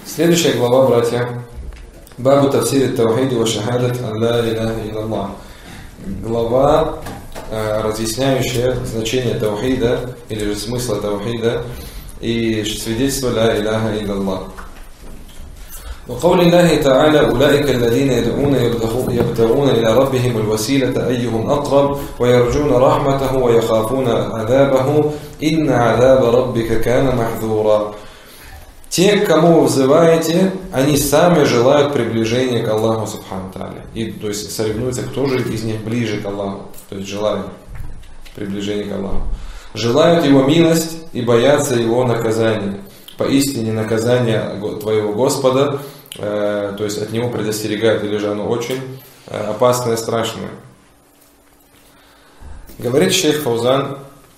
Следующая глава, братья. Бабу тафсир ат-таухид ва шахадат ан ла иляха илляллах. Глава, разъясняющая значение таухида, или же смысла таухида, и свидетельство ла иляха илляллах. وقول الله تعالى أولئك الذين يدعون يبتغون إلى ربهم الوسيلة أيهم أقرب ويرجون رحمته ويخافون عذابه إن عذاب ربك كان محذورا. Те, к кому вы взываете, они сами желают приближения к Аллаху Субхану Тааля. И то есть соревнуются, кто же из них ближе к Аллаху, то есть желают приближения к Аллаху. Желают Его милость и боятся Его наказания. Поистине наказание твоего Господа, то есть от Него предостерегают, или же оно очень опасное, страшное. Говорит шейх Фаузан,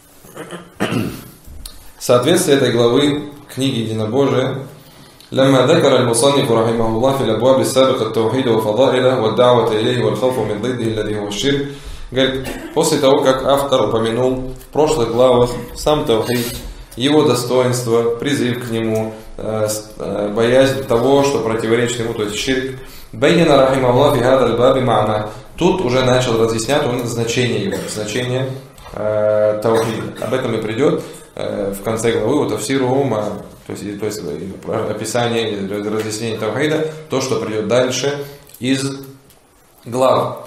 соответствие этой главы книги Единобожия, لما ذكر المصنف رحمه الله في الأبواب السابقة التوحيد وفضائله والدعوة إليه والخوف من ضده الذي هو الشرك. Говорит, после того, как автор упомянул в прошлых главах сам таухид, его достоинство, призыв к нему, боязнь того, что противоречит ему, то есть ширк. Байяна рахималлах фи хадаль баби ма'на. Тут уже начал разъяснять он значение его, значение таухида. Об этом и придет в конце главы, вот тафсирума, то есть описание, разъяснение таухида, то, что придет дальше из глав.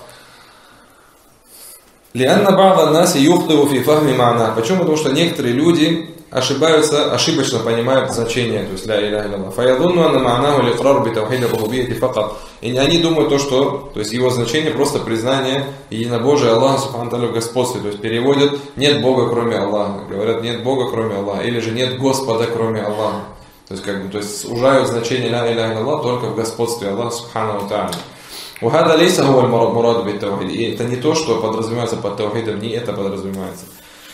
Лианна ба'да наси юхтиву фи фахми ма'на. Почему? Потому что некоторые люди ошибаются, ошибочно понимают значение, то есть ля иляха илляллах. Фаядунну анна ма'наху лиqrar би таухиди рубубийяти факат. И они думают то, что, то есть его значение просто признание единобожия Аллаха Субхану Тааля в господстве, то есть переводят нет Бога кроме Аллаха, говорят нет Бога кроме Аллаха, или же нет Господа кроме Аллаха. То есть как бы, то есть сужают значение ля иляха илляллах только в господстве Аллаха Субхану Тааля. وهذا ليس هو المراد بالتوحيد. И это не то, что подразумевается под таухидом, не это подразумевается.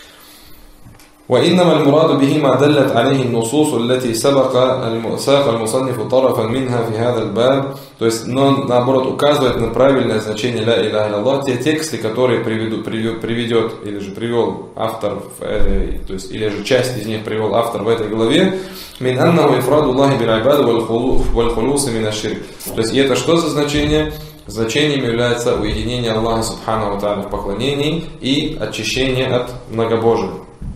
وإنما المراد به ما دلت عليه النصوص التي ساق المصنف طرفا منها في هذا الباب. То есть, но наоборот указывает на правильное значение لا إله إلا الله те тексты, которые приведет или же привел автор, то есть или же часть из них привел автор в этой главе. من أنه إفراد الله بالعبادة والخلوص من الشرك. То есть, и это что за значение? Значением является уединение Аллаха Субхану Тааля в поклонении и очищение от многобожия.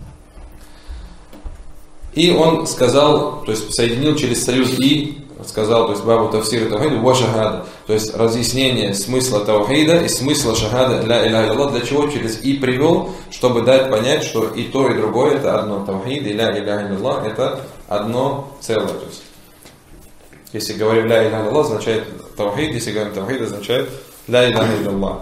И он сказал, то есть соединил через союз и сказал, то есть бабу тафсир таухида ва шахада, то есть разъяснение смысла таухида и смысла шахада ля иляха илляллах, для чего через и привел, чтобы дать понять, что и то, и другое это одно. Таухид и ля иляха илляллах это одно целое. То есть, если говорим ля иляха илляллах, означает таухид, если говорим таухид, означает ля иляха илляллах.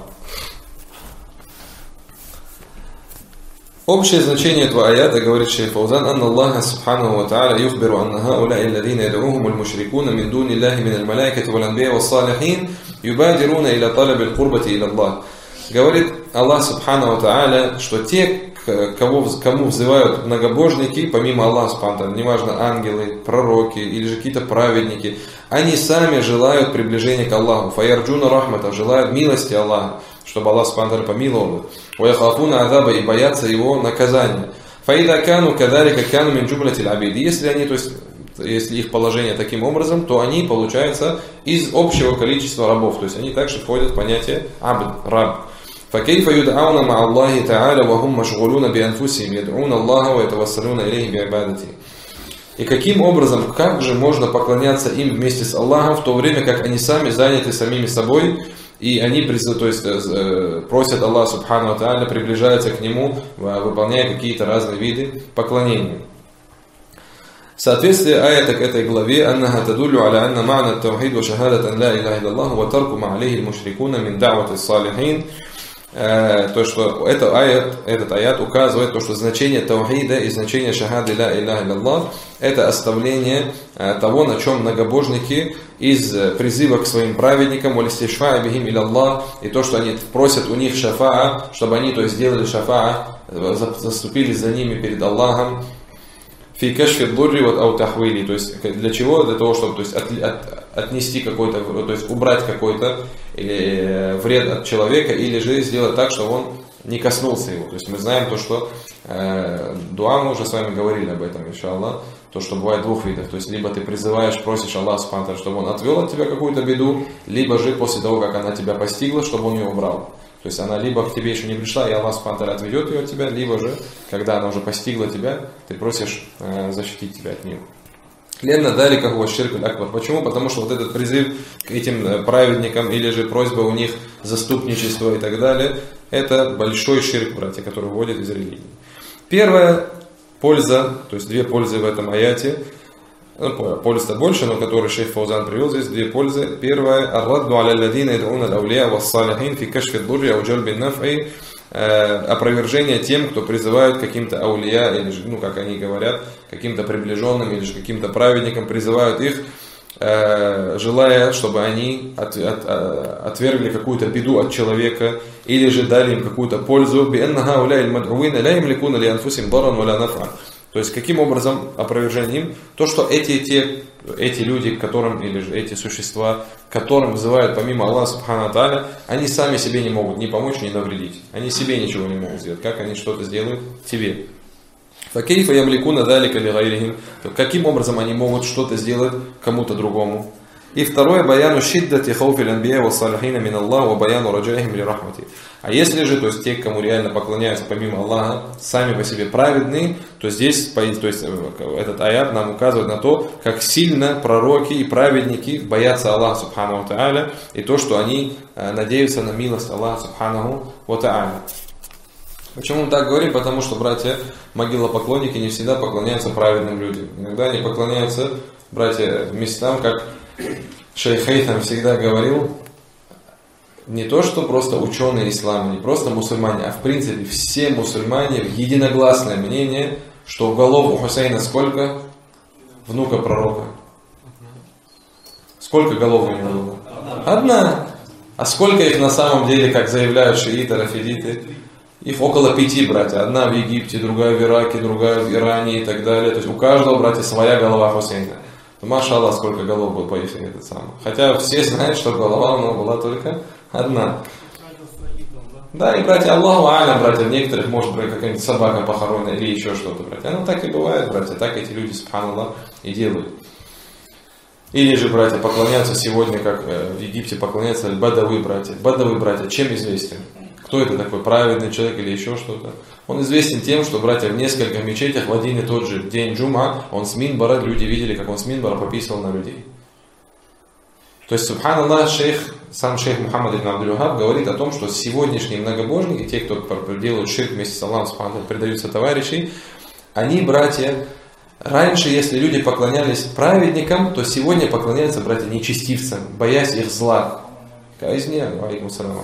Общее значение этого аята, говорит шейх Фаузан, «Анна Аллаха Субхану ва Тааля юхбиру анна хауляи алладина яд'ухум аль-мушрикуна мин дуни Аллахи мин аль-малаикати вал-анбия вас-салихин юбадируна иля талаби аль-курбати иля Аллах». Говорит Аллах Субхану ва Тааля, что те, кому взывают многобожники, помимо Аллаха Субхану ва Тааля, неважно ангелы, пророки или же какие-то праведники, они сами желают приближения к Аллаху. Фаярджуна рахмата, желают милости Аллаха, чтобы Аллах Субхану ва Тааля помиловал их. ويخافون عذابه, и боятся его наказания. فإذا كانوا كذلك كانوا من جملة العبيد. Если они, то есть, если их положение таким образом, то они получаются из общего количества рабов, то есть они также входят в понятие абд, раб. فكيف يدعون مع الله تعالى وهم مشغولون بأنفسهم يدعون الله ويتوسلون إليه بعبادته. И каким образом, как же можно поклоняться им вместе с Аллахом, в то время как они сами заняты самими собой, и они, то есть, просят Аллаха Субхану ва Тааля, приближаются к Нему, выполняя какие-то разные виды поклонения. Соответствие аята к этой главе «Аннаха тадуллю аля анна ма'на ат-таухид ва шахадат ан ла иляха илляллах ва тарку ма алейхи аль-мушрикуна мин да'вати ас-салихин». То, что этот аят указывает, то, что значение таухида и значение шахады ля иляха илляллах это оставление того, на чем многобожники из призыва к своим праведникам валистишфа бихим иляллах, и то, что они просят у них шафаа, чтобы они, то есть, сделали шафаа, заступились за ними перед Аллахом. Фи кашфи дурри вот аутахвили, то есть для чего? Для того, чтобы, то есть, отнести какой-то, то есть убрать какой-то вред от человека, или же сделать так, чтобы он не коснулся его. То есть мы знаем то, что дуа, мы уже с вами говорили об этом, иншаллах, то, что бывает двух видов. То есть, либо ты призываешь, просишь Аллаха Субхану ва Тааля, чтобы Он отвел от тебя какую-то беду, либо же после того, как она тебя постигла, чтобы Он ее убрал. То есть, она либо к тебе еще не пришла, и Аллах Субхану ва Тааля отведет ее от тебя, либо же, когда она уже постигла тебя, ты просишь защитить тебя от нее. Ленна дали как у ширк аль-акбар. Почему? Потому что вот этот призыв к этим праведникам или же просьба у них заступничество и так далее, это большой ширк, братья, который выводит из религии. Первая польза, то есть две пользы в этом аяте, польза больше, но который шейх Фаузан привел, здесь две пользы. Первая, ар-радду аля алладина яд'уна ал-аулия вас-салихин фи кашфи ад-дурри ау джальби ан-наф'и, опровержение тем, кто призывают каким-то аулия, или же, как они говорят, каким-то приближенным, или же каким-то праведникам, призывают их, желая, чтобы они отвергли какую-то беду от человека, или же дали им какую-то пользу. То есть, каким образом опровержение им? То, что эти люди, которым, или же эти существа, которым вызывают помимо Аллаха Субхану ва Тааля, они сами себе не могут ни помочь, ни навредить. Они себе ничего не могут сделать. Как они что-то сделают тебе? Каким образом они могут что-то сделать кому-то другому? И второе, баяну шиддати хауфил анбия ва салихина мин Аллах ва баяну раджаихим ли рахмати. А если же, то есть те, кому реально поклоняются помимо Аллаха, сами по себе праведные, то здесь, то есть этот аят нам указывает на то, как сильно пророки и праведники боятся Аллаха Субхану ва Тааля, и то, что они надеются на милость Аллаха Субхану ва Тааля. Почему мы так говорим? Потому что, братья, могилопоклонники не всегда поклоняются праведным людям. Иногда они поклоняются, братья, местам, как шейх Хейтам всегда говорил, не то, что просто ученые ислама, не просто мусульмане, а в принципе все мусульмане единогласное мнение, что в голову Хусейна сколько? Внука пророка. Сколько голов у него было? Одна. А сколько их на самом деле, как заявляют шииты, рафидиты? Их около 5, братья. Одна в Египте, другая в Ираке, другая в Иране и так далее. То есть у каждого, братья, своя голова Хусейна. Маша Аллах, сколько голов было по их этот самый. Хотя все знают, что голова у него была только одна. Да, и, братья, Аллаху алям, братья, в некоторых, может быть, какая-нибудь собака похоронена или еще что-то, братья. Оно так и бывает, братья, так эти люди, субханаллах, и делают. Или же, братья, поклоняются сегодня, как в Египте поклоняются бадавы, братья. Бадавы, братья, чем известен? Кто это такой, праведный человек или еще что-то? Он известен тем, что, братья, в нескольких мечетях в один и тот же день джума, он с минбара, люди видели, как он с минбара пописывал на людей. То есть, субханаллах, сам шейх Мухаммад ибн Абдуль-Вахаб говорит о том, что сегодняшние многобожники, те, кто делают ширк вместе с Аллахом, субханаллах, предаются товарищей, они, братья, раньше, если люди поклонялись праведникам, то сегодня поклоняются, братья, нечестивцам, боясь их зла. Казни, алейкум салям,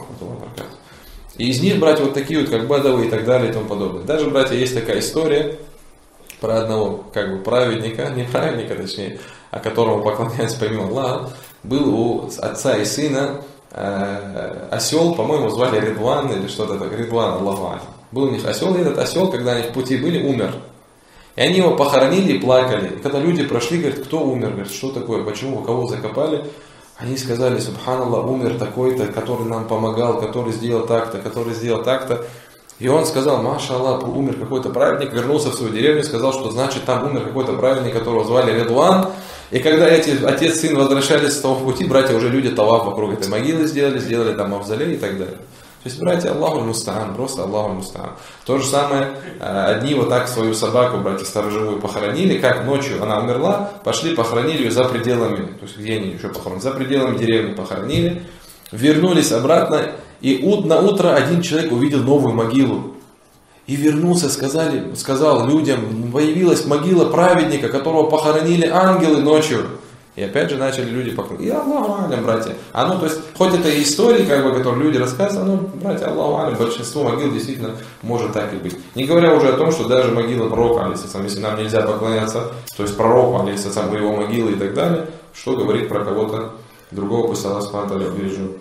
и из них, братья, вот такие вот, как Бадавы и так далее и тому подобное. Даже, братья, есть такая история про одного, как бы, праведника, не праведника, точнее, а которому поклоняются помимо Аллаха. Был у отца и сына осел, по-моему, звали Ридван или что-то такое. Ридван, Аллаху. Был у них осел, и этот осел, когда они в пути были, умер. И они его похоронили и плакали. И когда люди прошли, говорят, кто умер? Говорят, что такое, почему, кого закопали? Они сказали, субханаллах, умер такой-то, который нам помогал, который сделал так-то, который сделал так-то. И он сказал, маша Аллах, умер какой-то праведник, вернулся в свою деревню, сказал, что значит там умер какой-то праведник, которого звали Ридван. И когда эти отец и сын возвращались с того пути, братья, уже люди таваф вокруг этой могилы сделали там мавзолей и так далее. То есть, братья, Аллаху мустаан, просто Аллаху мустаан. То же самое, одни вот так свою собаку, братья, сторожевую похоронили, как ночью она умерла, пошли похоронили ее за пределами, то есть где они еще похоронили, за пределами деревни похоронили, вернулись обратно, и на утро один человек увидел новую могилу. И вернулся, сказал людям, появилась могила праведника, которого похоронили ангелы ночью. И опять же начали люди поклоняться. И Аллаху алям, братья. То есть, хоть это и истории, как бы, которые люди рассказывают, братья, Аллаху алям, большинство могил действительно может так и быть. Не говоря уже о том, что даже могила пророка, если нам нельзя поклоняться, то есть пророку, его могилы и так далее, что говорит про кого-то другого, пусть Аллах субхану ва тааля бережет.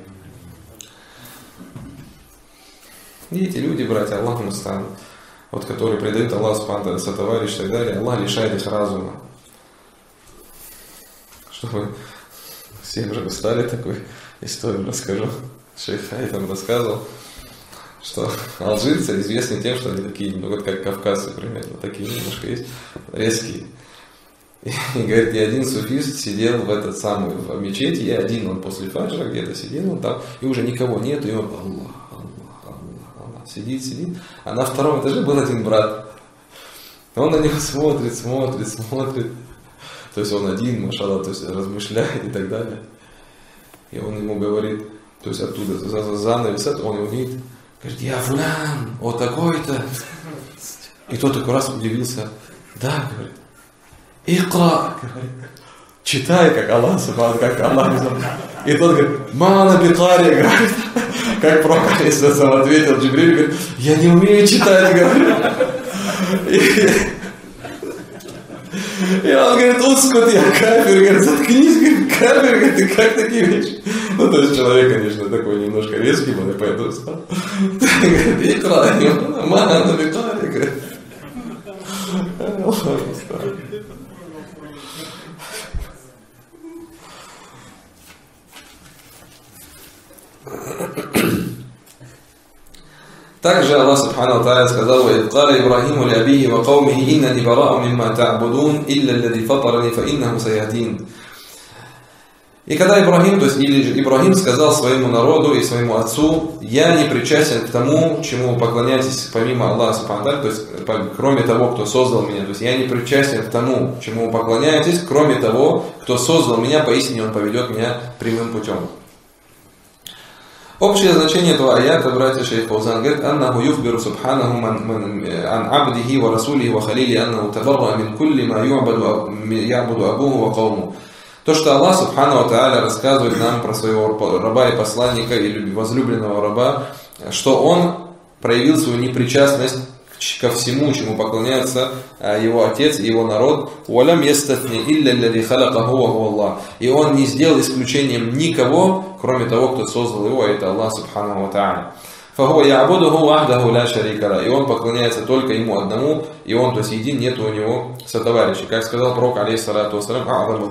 И эти люди, братья, Аллаху мустаан, вот которые предают Аллаху субхану ва тааля сотоварищ и так далее, Аллах лишает их разума. Чтобы все уже устали, такую историю расскажу. Шейх Хайтам рассказывал, что алжирцы известны тем, что они такие, вот как кавказцы примерно, такие немножко есть, резкие. И говорит, и один суфист сидел в этот самый в мечети, и один он после фаджра где-то сидел, он там, и уже никого нету, и он Аллах, сидит, а на втором этаже был один брат. Он на него смотрит. То есть он один, машаллах, то есть размышляет и так далее. И он ему говорит, то есть оттуда занавес, он его видит, говорит, я фулян, вот такой-то. И тот такой раз удивился, да, говорит, икра, говорит, читай, как Аллах, как Аллах. И тот говорит, мана бикари, говорит, как пророк ответил Джибриль, говорит, я не умею читать, говорит. И он говорит, ускут, я кафир, говорит, заткнись, говорит, кафир, говорит, ты как такие вещи? Ну, то есть человек, конечно, такой немножко резкий был, я поэтому сказал. Говорит, икра, мана бикари, говорит. Также Аллах Субхану Тааля сказал: «Ваид кала Ибрахиму ли абихи ва каумихи иннани бара'у мимма та'будун илля аллади фатарани фа иннаху саяхдин». И когда Ибрахим, то есть Ибрахим сказал своему народу и своему отцу: «Я не причастен к тому, чему вы поклоняетесь помимо Аллаха Субхану Тааля, то есть кроме того, кто создал меня». То есть я не причастен к тому, чему вы поклоняетесь, кроме того, кто создал меня, поистине он поведет меня прямым путем. Общее значение этого аята, братья, шейх Фаузан говорит: «Аннаху юхбиру субханаху ан абдихи ва расулихи ва халили аннаху табарра мин кулли ма ябуду абуху ва кауму». То, что Аллах Субхану Тааля рассказывает нам про своего раба и посланника или возлюбленного раба, что он проявил свою непричастность ко всему, чему поклоняется его отец и его народ. И он не сделал исключением никого, кроме того, кто создал его, а это Аллах Субхану ва Тааля. И он поклоняется только ему одному, и он, то есть един, нет у него сотоварищей. Как сказал пророк, алейхиссалату вассалям,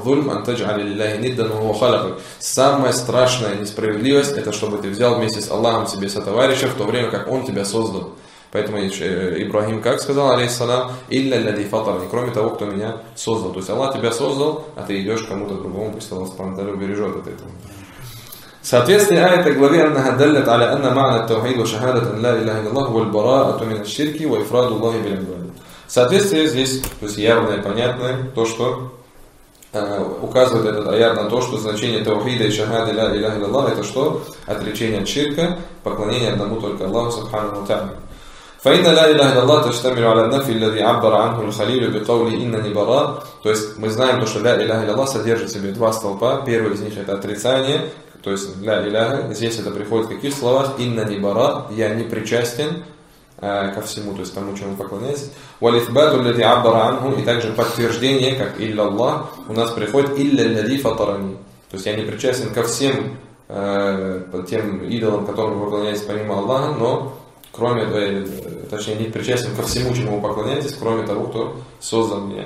самая страшная несправедливость — это чтобы ты взял вместе с Аллахом себе сотоварища, в то время как он тебя создал. Поэтому Ибрахим как сказал, алейхиссалам, «Илля лади фатарни», кроме того, кто меня создал. То есть Аллах тебя создал, а ты идешь к кому-то другому, пусть Аллах спонтанно убережет от этого. Соответствие этой главе «Аннаха даллят аля анна ма'на ат-таухид ва шахадат ан ла илляха илляллах валь бара'ату мин аш-ширки ва ифраду Аллахи бил ибадат». Соответствие здесь, то есть явное и понятное, то, что указывает этот аят на то, что значение таухида и шахады ла илляха илляллах — это что? Отречение от ширка, поклонение одному только Аллаху Субхану ва Тааля. فإن لا إله إلا الله تشتمل على النفي الذي عبر عنه الخليل بقوله إنني براء. То есть мы знаем, что ля иляха илляллах содержит в себе два столпа. Первый из них — это отрицание, то есть ля иляха. Здесь это приходит в каких словах? Иннани бара, я не причастен ко всему, то есть тому, чему поклоняюсь. Валифбату лади аббара анху, и также подтверждение, как илля Аллах, у нас приходит илля лади фатарани. То есть я не причастен ко всем тем идолам, которым вы поклоняетесь помимо Аллаха, но кроме, точнее, не причастен ко всему, чему вы поклоняетесь, кроме того, кто создал меня.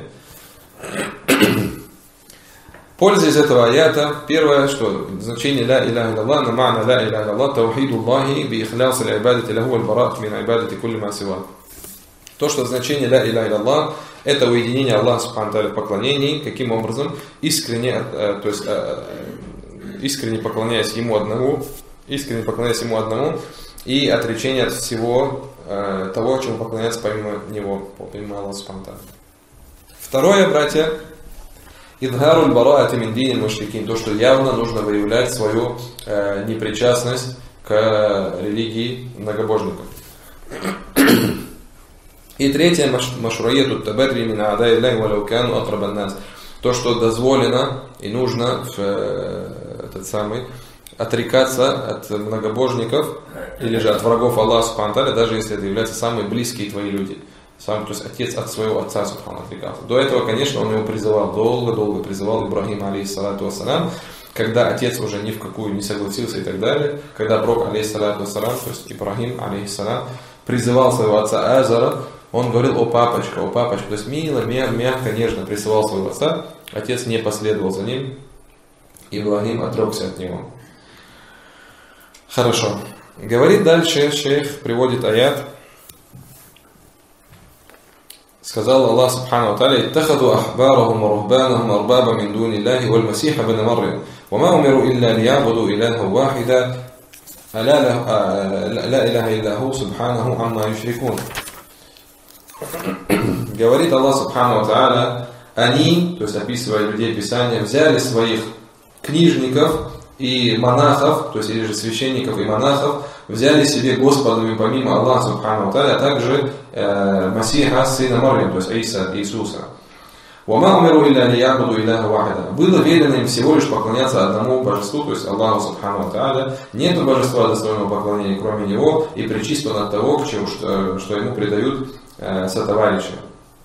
Польза из этого аята: первое, что значение ля иляха илляллах, на ма'на ля иляха илляллах, таухиду Аллахи би ихляс аль-ибадати лаху валь бара'ат мин ибадати кулли ма сива. То, что значение ля иляха илляллах — это уединение Аллаха Субхану Тааля в поклонении. Каким образом? Искренне, то есть искренне поклоняясь Ему одному, и отречение от всего того, чему поклоняется помимо Него, помимо Аллаха Субхану Тааля. Второе, братья, идхаруль бараати мин динил мушрикин, то, что явно нужно выявлять свою непричастность к религии многобожников. И третье, машруияту табарри мин а'да'i Аллахи валау кану акрабан нас, то, что дозволено и нужно отрекаться от многобожников или же от врагов Аллаха Субхану Тааля, даже если это являются самые близкие твои люди. То есть отец от своего отца Субхану отрекался. До этого, конечно, он его призывал, долго призывал Ибрахим, алейхиссалату вассалам, когда отец уже ни в какую не согласился и так далее, когда пророк, алейхиссалату вассалам, то есть Ибрахим, алейхиссалам, призывал своего отца Азара, он говорил: о папочка, то есть мило, мягко, нежно призывал своего отца, отец не последовал за ним, Ибрахим отрекся от него. Хорошо. Говорит дальше шейх, приводит аят, сказал Аллах Субхану ва Тааля: «Иттахаду ахбарахум ва рухбанахум арбаба мин дуни Аллахи валь масиха бен Марьям, ва ма умиру илля лиябуду илаха вахида, ла иляха илля ху субханаху амма юшрикун». Говорит Аллах Субхану ва Тааля: они, то есть описывая людей Писания, взяли своих книжников и монахов, то есть или же священников и монахов, взяли себе Господами помимо Аллаха Субхану ва Тааля, а также Масиха, сына Марьям, то есть Иисуса. «Вама умиру илля лиябуду илляха вахида». Было велено им всего лишь поклоняться одному божеству, то есть Аллаху Субхану ва Тааля. Нету божества достойного поклонения, кроме Него, и причислен от того, к чему, что Ему предают сотоварищи.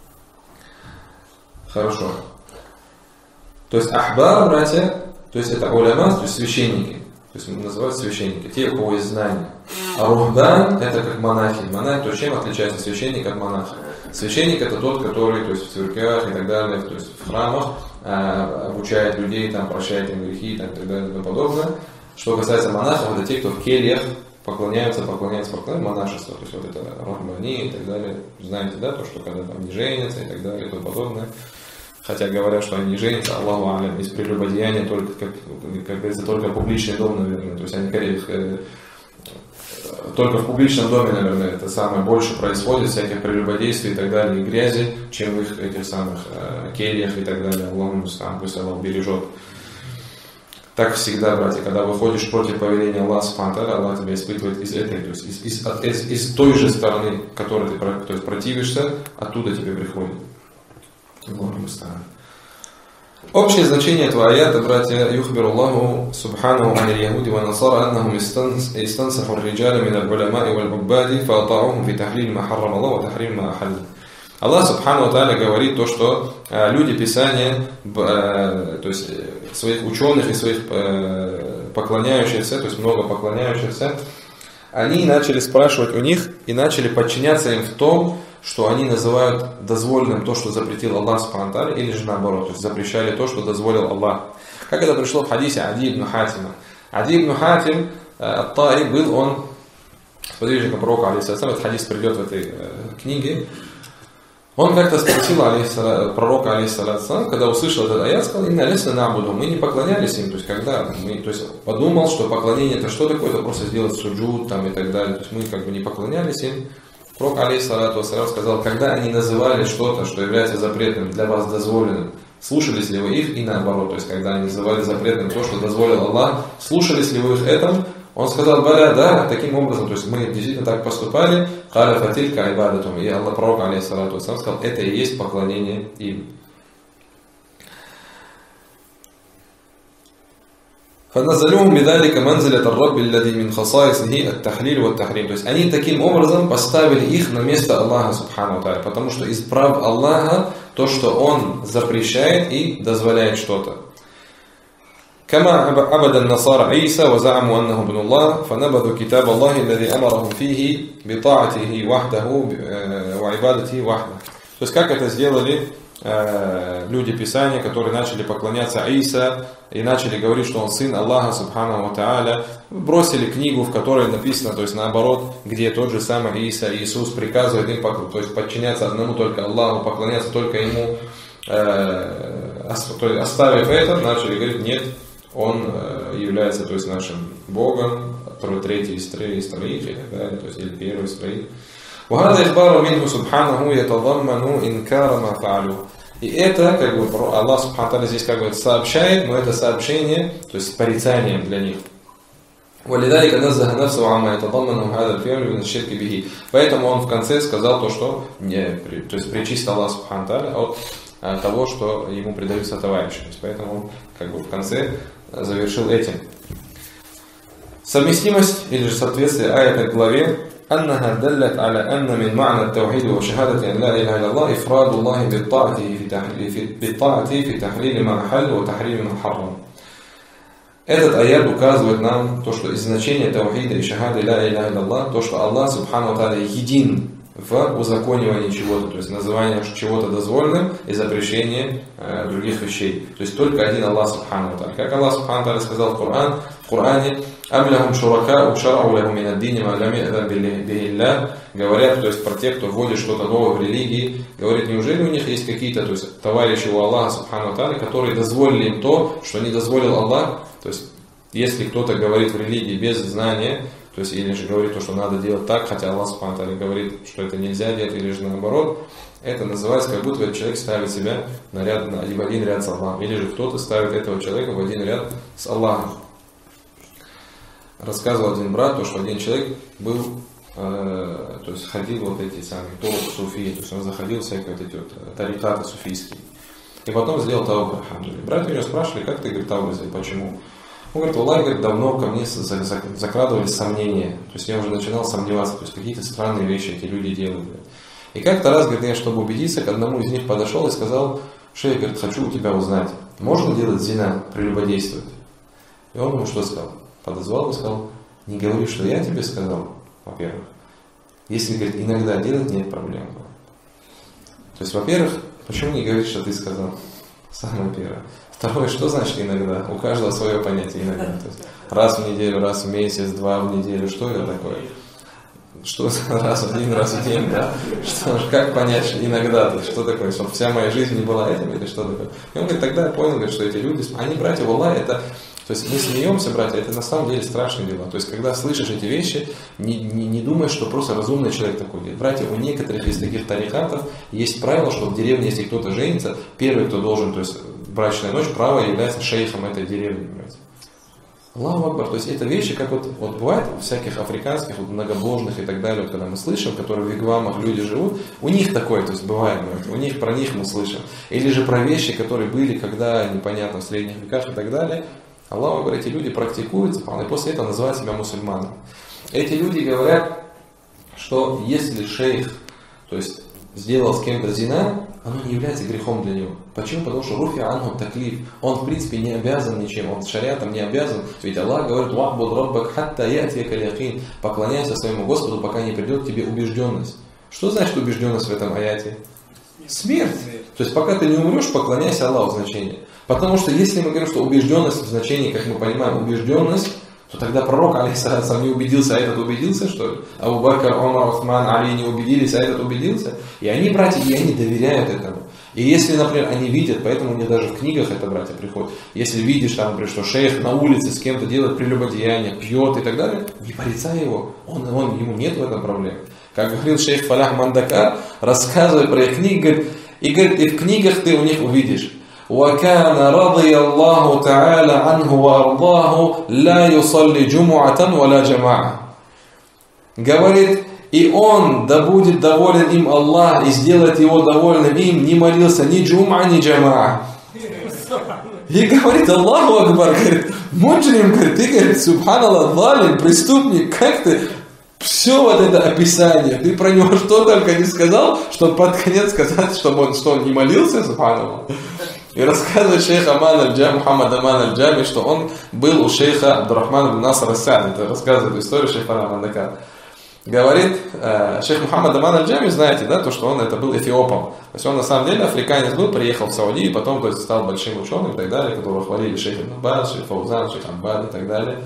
Хорошо. То есть ахбар, братья, то есть это уляма, то есть священники. То есть называют священники, те, у кого есть знания. А рухбан это как монахи. Монах, то есть чем отличается священник от монаха? Священник это тот, который, то есть в церквях и так далее, то есть в храмах обучает людей, там, прощает им грехи и так далее и тому подобное. Что касается монахов, это те, кто в кельях поклоняются монашество, то есть вот это рахмани и так далее. Знаете, да, то, что когда там не женятся и так далее и тому подобное. Хотя говорят, что они не женятся, Аллаху алям, из прелюбодеяния только, как говорится, только публичный дом, наверное. То есть они только в публичном доме, наверное, это самое больше происходит, всяких прелюбодействий и так далее, и грязи, чем в их этих самых кельях и так далее. Пусть Аллах бережет. Так всегда, братья, когда выходишь против повеления Аллаха Субхану ва Тааля, Аллах тебя испытывает из этой, то есть из той же стороны, которой ты, то есть, противишься, оттуда тебе приходит. Общее значение этого аята, братья, юхбиру Аллаху Субханаху ан аль-яхуди ва насара аннахум истансаху ар-риджаля мин аль-уламаи валь-уббади фаатаухум фи тахлиль ма харрам Аллах ва тахрим ма ахаль. Аллах Субхану ва Тааля говорит то, что люди Писания, то есть своих ученых и своих поклоняющихся, то есть много поклоняющихся, они начали спрашивать у них и начали подчиняться им в том, что они называют дозволенным то, что запретил Аллах Субхану ва Тааля, или же наоборот, то есть запрещали то, что дозволил Аллах. Как это пришло в хадисе Ади ибн Хатима. Ади ибн Хатим ат-Таи был он сподвижником пророка, алейхиссалям, этот хадис придет в этой книге. Он как-то спросил пророка, алейхиссалям, когда услышал этот аят, сказал: «Инна лесна набуду», мы не поклонялись им, то есть когда то есть подумал, что поклонение это что такое, это просто сделать суджуд там и так далее, то есть мы как бы не поклонялись им. Пророк, алейхиссалату вассалям, сказал: когда они называли что-то, что является запретным, для вас дозволенным, слушались ли вы их, и наоборот, то есть когда они называли запретным то, что дозволил Аллах, слушались ли вы их этом? Он сказал: «Баля, да, таким образом, то есть мы действительно так поступали». «Каля фатилька ибадатум». И Аллах, пророк, алейхиссалату вассалям, сказал: это и есть поклонение им. فَنَزَلُوهُمْ بِذَلِكَ مَنْزِلَةَ الرَّبِّ الَّذِي مِنْ خَصَائِصِهِ التَّحْلِيلُ وَالتَّحْرِيمُ. То есть они таким образом поставили их на место Аллаха Субхану ва Тааля, потому что из прав Аллаха то, что Он запрещает и дозволяет что-то. كما عبد النصارى عيسى وزعموا أنه ابن الله فنبذوا كتاب الله الذي أمرهم فيه بطاعته وحده وعبادته وحده. То есть как это сделали люди Писания, которые начали поклоняться Иса и начали говорить, что он сын Аллаха Субхану ва Тааля, бросили книгу, в которой написано, то есть наоборот, где тот же самый Иса, Иисус приказывает им, то есть подчиняться одному только Аллаху, поклоняться только Ему, оставив это, начали говорить: нет, Он является, то есть, нашим Богом, третий из троих, и так далее, то есть, или первый из троих. وهذا إخبار منه سبحانه يتضمن إنكار ما فعلوا. И это, как бы, Аллах Субхану ва Тааля здесь как бы сообщает, но это сообщение, то есть с порицанием для них. ولذلك نزه نفسه عما يتضمن هذا الفعل من الشرك به. Поэтому он в конце сказал то, что то есть причистил Аллах Субхану ва Тааля от того, что ему предаются товарищи. Поэтому он как бы в конце завершил этим. Совместимость или же соответствие аята к главе أنها دلت على أن من معنى التوحيد وشهادة أن لا إله إلا الله إفراد الله بالطاعة في تحليل ما حل وتحريم ما حرم. Этот аят указывает нам то, что из значения таухида и шахады ля иляха илlallah, то, что Аллах Субхану ва Тааля един в узаконивании чего-то, то есть называние чего-то дозволенным и запрещение других вещей. То есть только один Аллах Субхану ва Тааля. Как Аллах Субхану ва Тааля сказал в Коран: в Коране, «Ам лахум шурака ушарау лахум мин ад-дини ма лам я'зан бихи Аллах», говорят, то есть про тех, кто вводит что-то новое в религии, говорит, неужели у них есть какие-то, то есть товарищи у Аллаха, субхану тааля, которые дозволили им то, что не дозволил Аллах, то есть если кто-то говорит в религии без знания, то есть или же говорит то, что надо делать так, хотя Аллах субхану тааля говорит, что это нельзя делать, или же наоборот, это называется, как будто этот человек ставит себя в один ряд с Аллахом, или же кто-то ставит этого человека в один ряд с Аллахом. Рассказывал один брат, то, что один человек был, то есть ходил вот эти самые суфии, то есть он заходил в всякие вот эти вот тарикаты суфийские. И потом сделал таубу, алхамдулилля. Братья меня спрашивали, как ты, говорит, таубу сделал, почему? Он говорит, Аллах, говорит, давно ко мне закрадывались сомнения, то есть я уже начинал сомневаться, то есть какие-то странные вещи эти люди делают. И как-то раз, говорит, я, чтобы убедиться, к одному из них подошел и сказал, шейх, говорит, хочу у тебя узнать, можно делать зина, прелюбодействовать? И он ему что сказал? Подозвал и сказал, не говори, что я тебе сказал, во-первых. Если, говорит, иногда делать, нет проблем. То есть, во-первых, почему не говорить, что ты сказал? Самое первое. Второе, что значит иногда? У каждого свое понятие иногда. То есть, раз в неделю, раз в месяц, 2 в неделю, что это такое? Что раз в день, раз в день, да? Что, как понять, что иногда, то есть, что такое? Чтобы вся моя жизнь не была этим или что такое? И он говорит, тогда я понял, говорит, что эти люди, они братья в Аллахе, это... То есть мы смеемся, братья, это на самом деле страшные дела. То есть когда слышишь эти вещи, не думаешь, что просто разумный человек такой делает. Братья, у некоторых из таких тарикатов есть правило, что в деревне, если кто-то женится, первый, кто должен, то есть брачная ночь, право является шейхом этой деревни, братья. Аллаху Акбар. То есть это вещи, как вот бывает у всяких африканских, вот многобожных и так далее, вот, когда мы слышим, которые в вигвамах люди живут, у них такое, то есть бывает, про них мы слышим. Или же про вещи, которые были, когда, непонятно, в средних веках и так далее. Аллаху Акбар, эти люди практикуют, и после этого называют себя мусульманами. Эти люди говорят, что если шейх, то есть сделал с кем-то зина, оно не является грехом для него. Почему? Потому что руфи анху таклиф. Он в принципе не обязан ничем, он шариатом не обязан. Ведь Аллах говорит, вахбуд раббак хатта я'тияка аль-якин. Поклоняйся своему Господу, пока не придет к тебе убежденность. Что значит убежденность в этом аяте? Смерть. То есть пока ты не умрешь, поклоняйся Аллаху значение. Потому что если мы говорим, что убежденность в значении, как мы понимаем, убежденность, то тогда пророк, алейхиссалям, не убедился, а этот убедился, что ли? Абу Бакр, Умар, Усман, Али не убедились, а этот убедился. И они, братья, и они доверяют этому. И если, например, они видят, поэтому мне даже в книгах это, братья, приходит, если видишь, там, например, что шейх на улице с кем-то делает прелюбодеяние, пьет и так далее, не порицай его, ему нет в этом проблем. Как говорил шейх Фалях Мандакар, рассказывая про их книги, говорит, и в книгах ты у них увидишь. وَكَانَ رَضِيَ اللَّهُ تَعَالَى عَنْهُ وَأَرْضَاهُ لَا يُصَلِّ جُمُعَةً وَلَا جَمَاعَةً. Говорит, и он, да будет доволен им Аллах, и сделает его довольным им, не молился ни джум'a, ни джамаа. И говорит, Аллаху Акбар, говорит, муджрим, говорит, ты, говорит, субханаллах, залим, преступник, как ты... Все вот это описание, ты про него что только не сказал, чтобы под конец сказать, что он не молился, субханаллах. И рассказывает шейх Аман аль-Джами, Мухаммад Аман аль-Джами, что он был у шейха Абдурахмана ибн Наср ас-Са'ди. Это рассказывает историю шейха Мандакар. Говорит, шейх Мухаммад Аман аль-Джами, знаете, да, то, что он это был эфиопом. То есть он на самом деле африканец был, приехал в Саудию, потом то есть, стал большим ученым и так далее, которого хвалили шейх Ибн Баз, шейх Фаузан, шейх Амбад и так далее.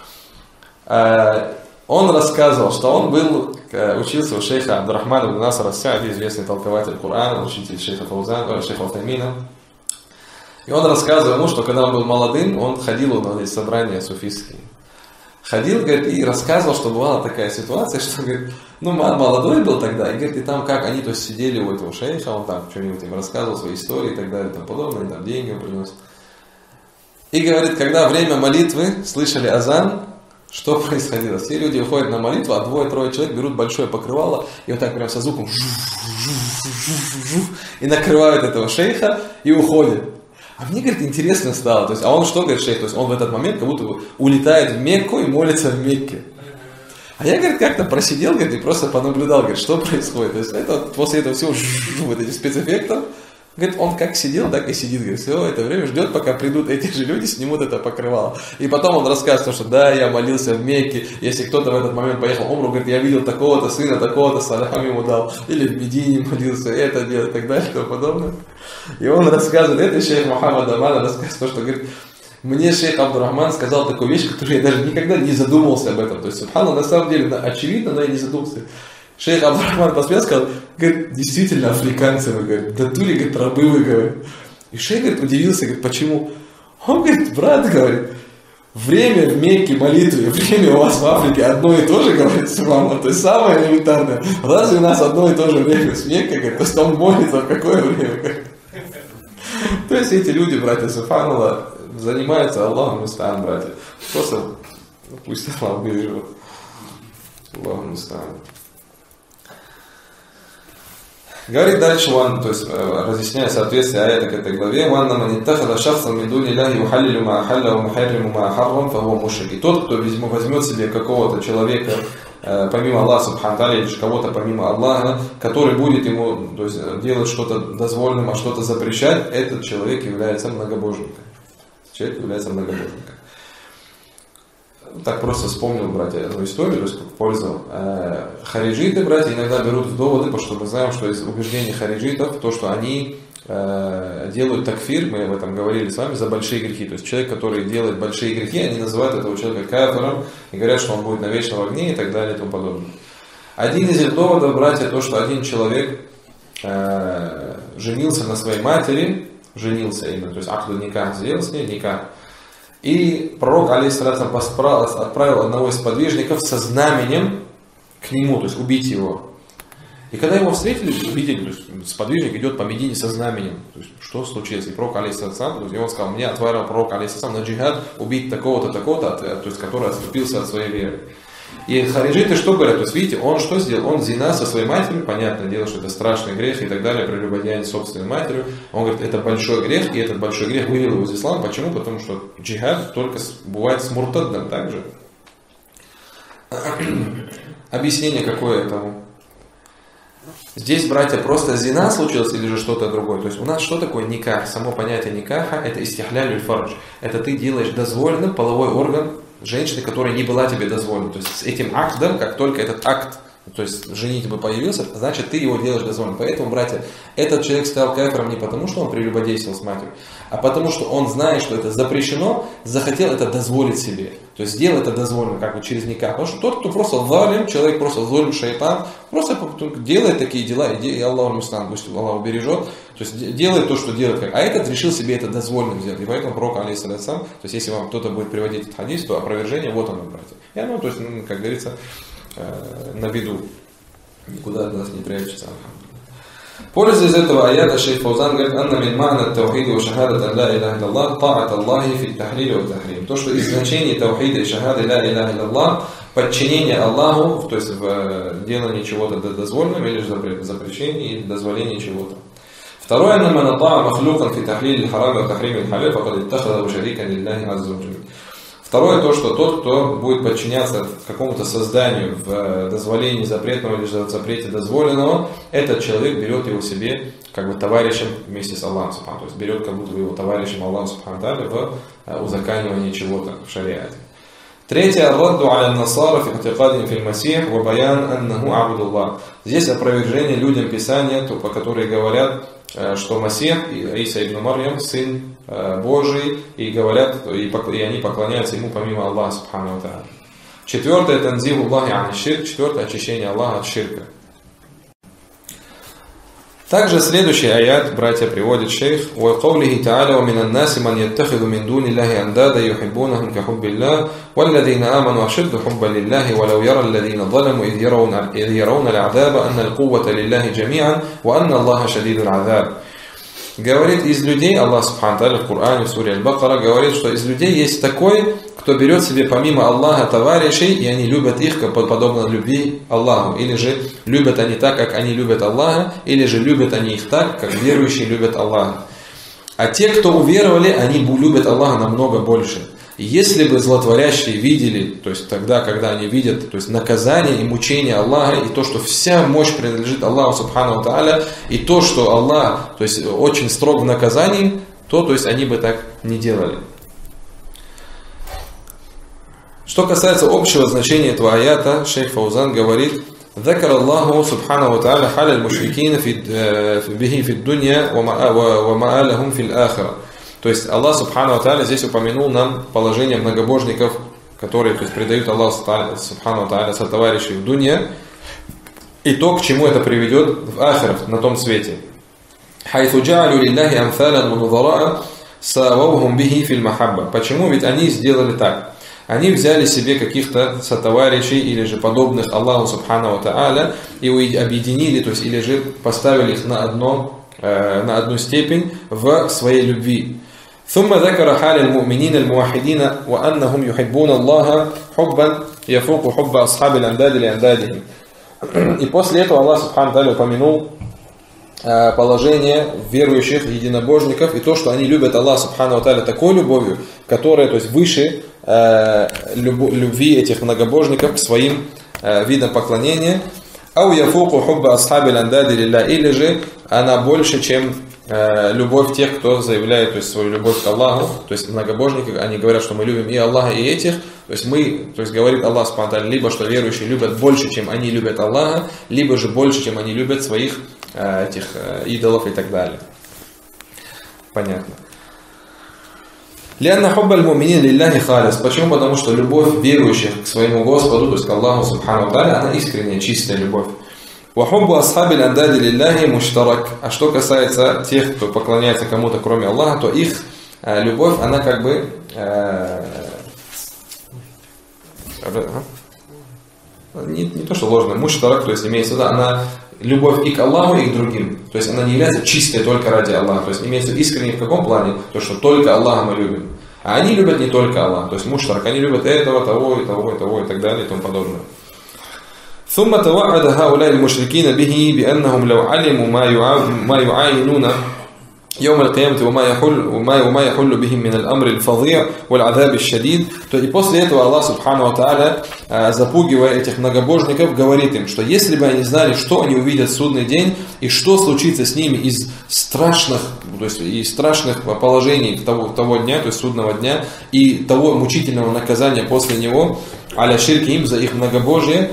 Он рассказывал, что он учился у шейха Абдурахмана ибн Наср ас-Са'ди, известный толкователь Корана, учитель шейха Фаузана, шейха Утаймина. И он рассказывал ему, что когда он был молодым, он ходил на эти собрания суфийские. Ходил, говорит, и рассказывал, что бывала такая ситуация, что, говорит, молодой был тогда, и, говорит, и там как, они то есть сидели у этого шейха, он там что-нибудь им рассказывал, свои истории и так далее, и тому подобное, там деньги он принес. И, говорит, когда время молитвы, слышали азан, что происходило? Все люди выходят на молитву, а 2-3 человек берут большое покрывало и вот так прям со звуком и накрывают этого шейха и уходят. А мне, говорит, интересно стало. То есть, а он что, говорит, шейх? То есть он в этот момент как будто улетает в Мекку и молится в Мекке. А я, говорит, как-то просидел, говорит, и просто понаблюдал, говорит, что происходит. То есть это, после этого всего вот этих спецэффектов, говорит, он как сидел, так и сидит. Говорит, все это время ждет, пока придут эти же люди, снимут это покрывало. И потом он рассказывает, что да, я молился в Мекке. Если кто-то в этот момент поехал в Умру, говорит, я видел такого-то сына, такого-то, салям ему дал. Или в Медине молился, это делать, и так далее, и тому подобное. И он рассказывает, это шейх Мухаммад Аман рассказывает, что, говорит, Мне шейх Абдурахман сказал такую вещь, которую я даже никогда не задумывался об этом. То есть, субханаллах, на самом деле, очевидно, но я не задумался. Шейх Абдурахман посмеялся, сказал, говорит, действительно африканцы, вы, говорит, да тули, говорит, рабы, вы, говорит. И шейх, говорит, удивился, говорит, почему? Он говорит, брат, говорит, время в Мекке молитвы, время у вас в Африке одно и то же, говорит, субханаллах, то есть самое элементарное. Разве у нас одно и то же время с Меккой, говорит, то есть он молится в какое время, говорит. То есть эти люди, братья, субханаллах, занимаются Аллахом мустаан, братья. Просто, пусть Аллах бережет. Аллахом мустаан. Говорит дальше, то есть разъясняя соответствие аята к этой главе, «Ванна маниттахада шахсан мин дуни ляхи юхаллилю ма ахалля ва мухарриму ма ахаррам фахуа мушрик». И тот, кто возьмет себе какого-то человека, помимо Аллаха субхану тааля, или кого-то помимо Аллаха, который будет ему, то есть, делать что-то дозволенным, а что-то запрещать, этот человек является многобожником. Человек является многобожником. Так просто вспомнил, братья, одну историю, то есть в пользу. Хариджиты, братья, иногда берут в доводы, потому что мы знаем, что из убеждений хариджитов, то, что они делают такфир, мы об этом говорили с вами, за большие грехи. То есть человек, который делает большие грехи, они называют этого человека кафиром и говорят, что он будет на вечном огне и так далее и тому подобное. Один из их доводов, братья, то, что один человек женился на своей матери, женился именно, то есть ахду никах сделал с ней, никах. И пророк, алейхиссалям, отправил одного из подвижников со знаменем к нему, то есть убить его. И когда его встретили, увидели, то есть сподвижник идет по Медине со знаменем. То есть, что случилось? И пророк, алейхиссалям, и он сказал, мне отправил пророк, алейхиссалям, на джихад убить такого-то, такого-то, то есть, который отступился от своей веры. И хариджиты что говорят? То есть, видите, он что сделал? Он зина со своей матерью, понятное дело, что это страшный грех и так далее, прелюбодеяние с собственной матерью. Он говорит, это большой грех, и этот большой грех вывел его из ислама. Почему? Потому что джихад только бывает с муртаддом также. Объяснение какое этому? Здесь, братья, просто зина случилась или же что-то другое? То есть у нас что такое никах? Само понятие никаха – это истихлялюль фардж. Это ты делаешь дозволенным половой орган женщины, которая не была тебе дозволена. То есть с этим актом, как только этот акт, то есть женитьба появился, значит ты его делаешь дозволенным. Поэтому, братья, этот человек стал кафиром не потому, что он прелюбодействовал с матерью, а потому что он, зная, что это запрещено, захотел это дозволить себе. То есть сделал это дозволенным, как бы через никак. Потому что тот, кто просто залим, человек просто золим, шайтан, просто делает такие дела, и Аллах мустан, пусть Аллах убережет, то есть делает то, что делает. А этот решил себе это дозволенным сделать. И поэтому пророк, алейхиссалям, то есть если вам кто-то будет приводить этот хадис, то опровержение, вот оно, братья. И оно, то есть, как говорится, на виду. Никуда от нас не прячется. Пользуясь из этого аята, шейх Фаузан говорит, «Анна мин ма'на ат-таухида ва шахадат ан ла илаха илляллах, та'ат Аллахи фи ат-тахлили ва ат-тахрим». То, что из значения таухида и шахады ла илаха илляллах, подчинение Аллаху, то есть в делании чего-то дозволенным, или же запрещении или дозволении чего-то. Второе, «Анна ман ата'a махлукан фи тахлили аль-харам ва тахрими аль-халяль, факад иттахада шарикан лиллахи азза ва джалля». Второе, то, что тот, кто будет подчиняться какому-то созданию в дозволении запретного или же в запрете дозволенного, этот человек берет его себе как бы товарищем вместе с Аллахом Субхану. То есть берет как будто бы его товарищем Аллаха Субхану в узаканивании чего-то в шариате. Третье, «Ар-радду аля насара фи i'тикадин фи аль-масих ва баян аннаху абдуллах». Здесь опровержение людям Писания, по которые говорят, что Масих, Иса ибн Марьям, сын Божий, и говорят, и они поклоняются ему помимо Аллаха Субхану ва Тааля. Четвертое, «Танзиху Аллахи ан ширк», четвертое, очищение Аллаха от ширка. Также следующий аят, братья, приводит шейх: «Вакаулихи та'аля ва минан наси ман яттахиду мин дуни Аллахи андада юхиббунахум ка хуббиллах, валладзина аману ашадду хуббан лиллахи, валау яра алладзина заляму идh яrawna аль-'адаба анна аль-куввата лиллахи джами'ан ва анна Аллаха шадидул 'адаб». Говорит, из людей, Аллах Субхану тааля в Коране, в суре Аль-Бакара, говорит, что из людей есть такой, кто берет себе помимо Аллаха товарищей, и они любят их подобно любви Аллаху. Или же любят они так, как они любят Аллаха, или же любят они их так, как верующие любят Аллаха. А те, кто уверовали, они любят Аллаха намного больше. И если бы злотворящие видели, то есть тогда, когда они видят, то есть наказание и мучение Аллаха, и то, что вся мощь принадлежит Аллаху Субхану тааля, и то, что Аллах, то есть очень строг в наказании, то есть они бы так не делали. Что касается общего значения этого аята, шейх Фаузан говорит: «Закар Аллаху Субхану тааля халя аль-мушрикина бихи фи ад-дунья ва ма'алахум фи аль-ахира». То есть Аллах Субхану ва Тааля здесь упомянул нам положение многобожников, которые, то есть, предают Аллаху Субхану ва Тааля сотоварищей в дунья, и то, к чему это приведет в ахирах, на том свете. Хайфу джа'алю лилляхи амфалян мунузара'a сававхум бихи филь махабба. Почему? Ведь они сделали так. Они взяли себе каких-то сотоварищей или же подобных Аллаху Субхану ва Тааля и объединили, то есть, или же поставили их на одну степень в своей любви. ثم ذكر حال المؤمنين الموحدين وأنهم يحبون الله حبا يفوق حب أصحاب الأنداد لأندادهم. И после этого Аллах Субхану ва Тааля упомянул положение верующих единобожников и то, что они любят Аллаха Субхану ва Тааля такой любовью, которая, то есть, выше любви этих многобожников к своим видам поклонения. Ау яфуку хубба асхаби ландади лилля, или же она больше, чем любовь тех, кто заявляет, то есть, свою любовь к Аллаху. То есть многобожники, они говорят, что мы любим и Аллаха, и этих. То есть говорит Аллах Субхану ва Тааля, либо что верующие любят больше, чем они любят Аллаха, либо же больше, чем они любят своих этих идолов и так далее. Понятно. Лианна хуббаль муминин лилляхи халис. Почему? Потому что любовь верующих к своему Господу, то есть к Аллаху Субхану ва Тааля, она искренняя, чистая любовь. Ва хуббу асхабиль андади лилляхи муштарак. А что касается тех, кто поклоняется кому-то кроме Аллаха, то их любовь, она как бы не то что ложная, муштарак, то есть имеется в виду, она любовь и к Аллаху, и к другим. То есть она не является чистой только ради Аллаха. То есть имеется искренне в каком плане? То, что только Аллаха мы любим. А они любят не только Аллаха. То есть муштарак, они любят этого, того, и того, и того, и так далее, и тому подобное. ثم توعد هؤلاء المشركين به بأنهم لو علموا ما يعاينون يوم القيامة وما يحل بهم من الأمر الفظيع والعذاب الشديد. И после этого Аллах Субхану ва Тааля, запугивая этих многобожников, говорит им, что если бы они знали, что они увидят в судный день и что случится с ними из страшных, то есть из страшных положений того дня, то есть судного дня, и того мучительного наказания после него, аля ширки им за их многобожие,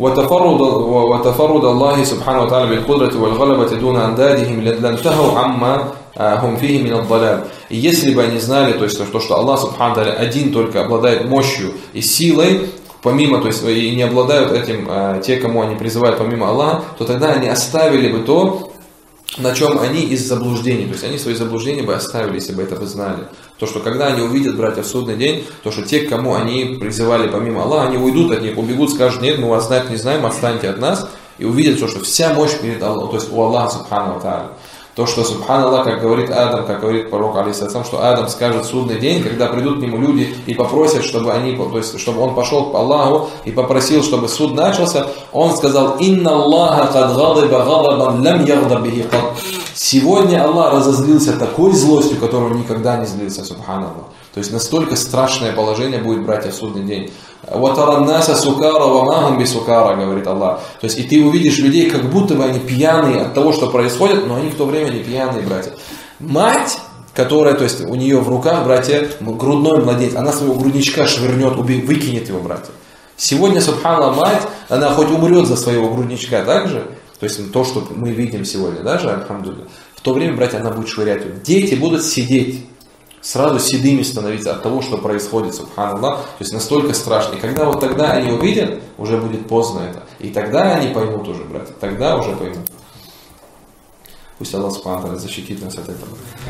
وتفرد الله سبحانه وتعالى بالقدرة والغلبة دون أندادهم لانتهوا عما هم فيه من الضلال. И если бы они знали, то есть то, что Аллах Субхану ва Тааля один только обладает мощью и силой, помимо, то есть и не обладают этим те, кому они призывают помимо Аллаха, то тогда они оставили бы то, на чем они из заблуждений, то есть они свои заблуждения бы оставили, если бы это бы знали. То, что когда они увидят, братья, в судный день, то, что те, к кому они призывали помимо Аллаха, они уйдут от них, убегут, скажут, нет, мы вас знать не знаем, отстаньте от нас, и увидят, что вся мощь перед Аллахом, то есть у Аллаха Субхану ва Тааля. То, что Субханаллах, как говорит Адам, как говорит пророк, алейхиссалям, что Адам скажет в судный день, когда придут к нему люди и попросят, чтобы он пошел к Аллаху и попросил, чтобы суд начался, он сказал: «Инна Аллаха кад гадаба гадабан лям ягдаб бихи кад». Сегодня Аллах разозлился такой злостью, которую он никогда не злился, Субханаллах. То есть настолько страшное положение будет, братья, в судный день. «Ватараннаса сукара вамахам бисукара», говорит Аллах. То есть и ты увидишь людей, как будто бы они пьяные от того, что происходит, но они в то время не пьяные, братья. Мать, которая, то есть у нее в руках, братья, грудной младенец, она своего грудничка швырнет, выкинет его, братья. Сегодня, субханаллах, мать, она хоть умрет за своего грудничка, так же? То есть то, что мы видим сегодня, даже, альхамдулилля. В то время, братья, она будет швырять его. Дети будут сидеть, сразу седыми становиться от того, что происходит, субханаллах. То есть настолько страшно. И когда вот тогда они увидят, уже будет поздно это. И тогда они поймут уже, братья. Тогда уже поймут. Пусть Аллах субханаллах защитит нас от этого.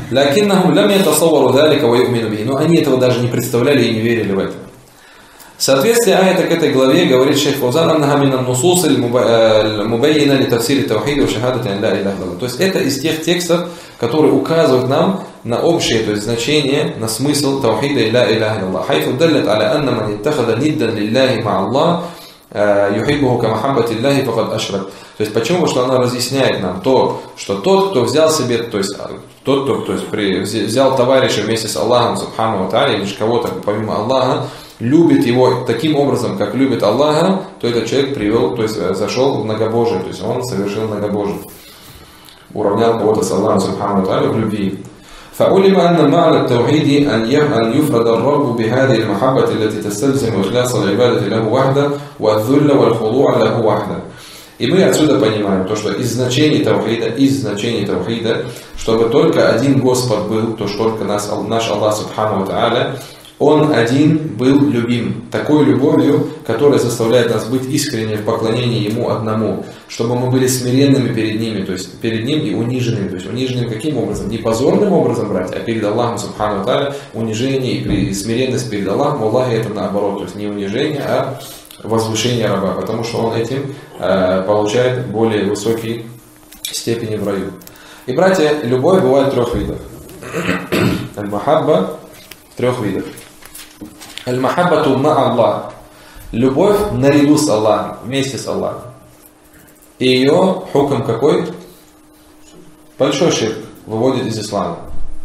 Но они этого даже не представляли и не верили в это. В соответствии аята к этой главе говорит шейх Фаузан: «Аннаха мин нусус аль-мубаййина ли тафсири тавхида ва шахадати ан ла иляха илlallah». То есть это из тех текстов, которые указывают нам на общее, то есть значение, на смысл тавхида и ла иляха илlallah. Хайфу даллят аля анна ман иттахада ниддан лиллахи ма Аллах юхиббуху ка махаббати Аллахи факад ашрак. То есть почему? Потому что она разъясняет нам то, что тот, кто взял себе, то есть тот, кто взял товарища вместе с Аллахом субхану ва тааля, или же кого-то помимо Аллаха, любит его таким образом, как любит Аллаха, то этот человек привел, то есть зашел в многобожие, то есть он совершил многобожие, уравнял кого-то с Аллахом субхану ва тааля в любви. فعلم أن معنى التوحيد أن يفرد الرب بهذه المحبة التي تستلزم إخلاص العبادة له وحده والذل والخضوع له وحده. И И мы отсюда понимаем, то, что из значений таухида, чтобы только один Господь был, то что только наш Аллах Субхану ва Тааля, Он один был любим, такой любовью, которая заставляет нас быть искренне в поклонении Ему одному, чтобы мы были смиренными перед Ним, то есть перед Ним и униженными. То есть униженным каким образом? Не позорным образом брать, а перед Аллахом Субхану ва Тааля унижение и смиренность перед Аллахом. Аллахе это наоборот, то есть не унижение, а возвышение раба, потому что он этим получает более высокие степени в раю. И, братья, любовь бывает трех видов. Аль-махабба трех видов. Аль-махаббату ма Аллах. Любовь наряду с Аллахом, вместе с Аллахом. И ее хукм какой? Большой ширк, выводит из ислама.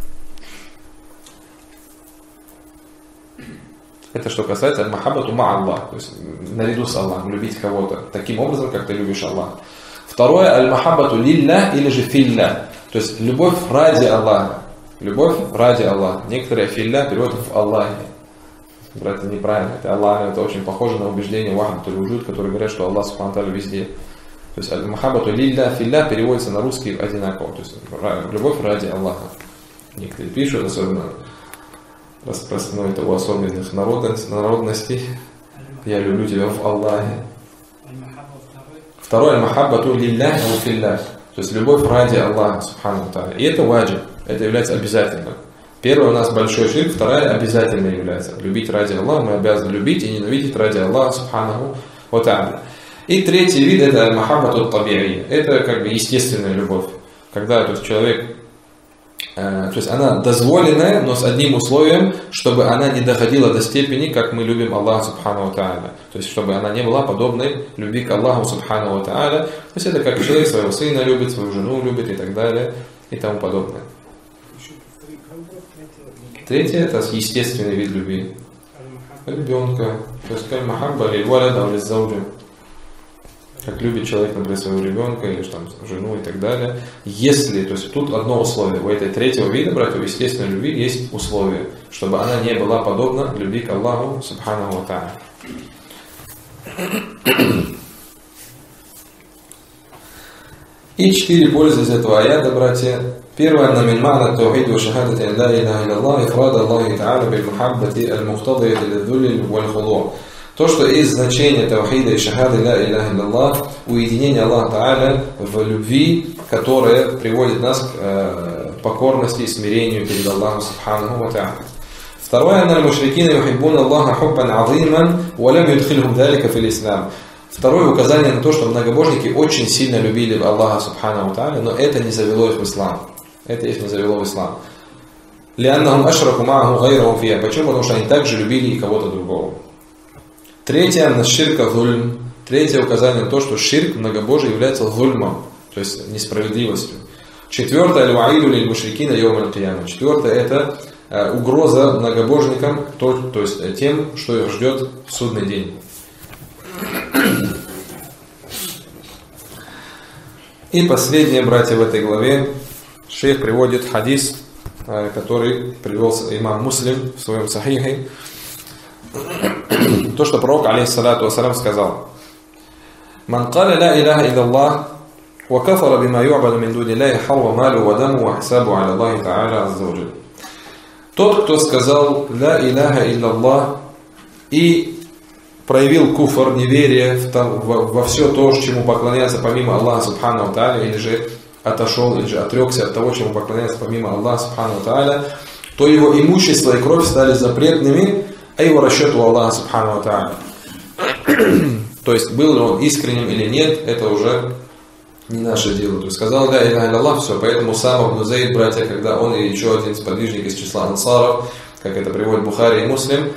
Это что касается аль-махаббату ма Аллах, то есть наряду с Аллахом, любить кого-то таким образом, как ты любишь Аллаха. Второе, аль-махаббату лилля или же филля, то есть любовь ради Аллаха. Любовь ради Аллаха. Некоторые филля переводят в Аллахе. Это неправильно. Это Аллах, это очень похоже на убеждение вахдатуль вуджуд, которые говорят, что Аллах Субхану ва Тааля везде. То есть аль-махаббату лилля, филля переводится на русский одинаково. То есть любовь ради Аллаха. Некоторые пишут, особенно распространено это у особенных народностей. Я люблю тебя в Аллахе. Второе, аль-махаббату лилля ва филля. То есть любовь ради Аллаха Субхану ва Тааля. И это ваджиб. Это является обязательным. Первое у нас большой ширк, вторая обязательно является. Любить ради Аллаха, мы обязаны любить и ненавидеть ради Аллаха Субханаху ва Тааля. И третий вид это аль-махаббату таби'ия. Это как бы естественная любовь. Когда то есть, человек, то есть она дозволенная, но с одним условием, чтобы она не доходила до степени, как мы любим Аллаха Субхану ва Тааля. То есть чтобы она не была подобной любви к Аллаху Субхану ва Тааля. То есть это как человек своего сына любит, свою жену любит и так далее и тому подобное. Третье это естественный вид любви. Ребенка. То есть каль-махабба лиль-валада ва лиз-зауджа. Как любит человек, например, своего ребенка или там, жену и так далее. Если, то есть тут одно условие. У этой третьего вида, братья, у естественной любви есть условие, чтобы она не была подобна любви к Аллаху Субханаху ва Тааля. И 4 пользы из этого аята, братья. Первое, أن من معنى التوحيد وشهادة أن لا إله إلا الله إفراد الله تعالى بالمحبة المقتضية للذل والخضوع. То, что из значения таухида и шахады ла иляха илляллах, уединение Аллаха Тааля в любви, которая приводит нас к покорности и смирению перед Аллахом Субханаху ва Тааля. Второе, أن المشركين يحبون الله حبا عظيما ولم يدخلهم ذلك في الإسلام. Второе указание на то, что многобожники очень сильно любили Аллаха Субханаху ва Тааля, но это не завело их в ислам. Это их не завело в ислам. لأنهم أشركوا معه غيره فيها. Почему? Потому что они также любили и кого-то другого. Третье, на ширка зульм. Третье указание на то, что ширк многобожие является зульмом, то есть несправедливостью. Четвертое, аль-ваиду лиль-мушрикина йоум аль-кияма. Четвертое, это угроза многобожникам, то есть тем, что их ждет в судный день. И последнее, братья, в этой главе, шейх приводит хадис, который привел имам Муслим в своем сахихе. То, что пророк, алейхиссалату вассалям, сказал: «Ман каля ла иляха илlallah, ва кафара бима ю'баду мин дуни Аллахи, харва малу ва даму ва хисабу аля Аллахи та'аля азза ва джаль». Тот, кто сказал ла иляха илlallah и проявил куфр, неверие во все то, чему поклоняется помимо Аллаха Субхану ва Тааля, или же отошел, или же отрекся от того, чему поклоняется помимо Аллаха Субхану ва Тааля, то его имущество и кровь стали запретными, а его расчет у Аллаха Субхану ва Тааля. То есть, был ли он искренним или нет, это уже не наше дело. То есть, сказал ля иляха илляллах, все. Поэтому Усама ибн Зейд, братья, когда он и еще один сподвижник из числа ансаров, как это приводит Бухари и Муслим,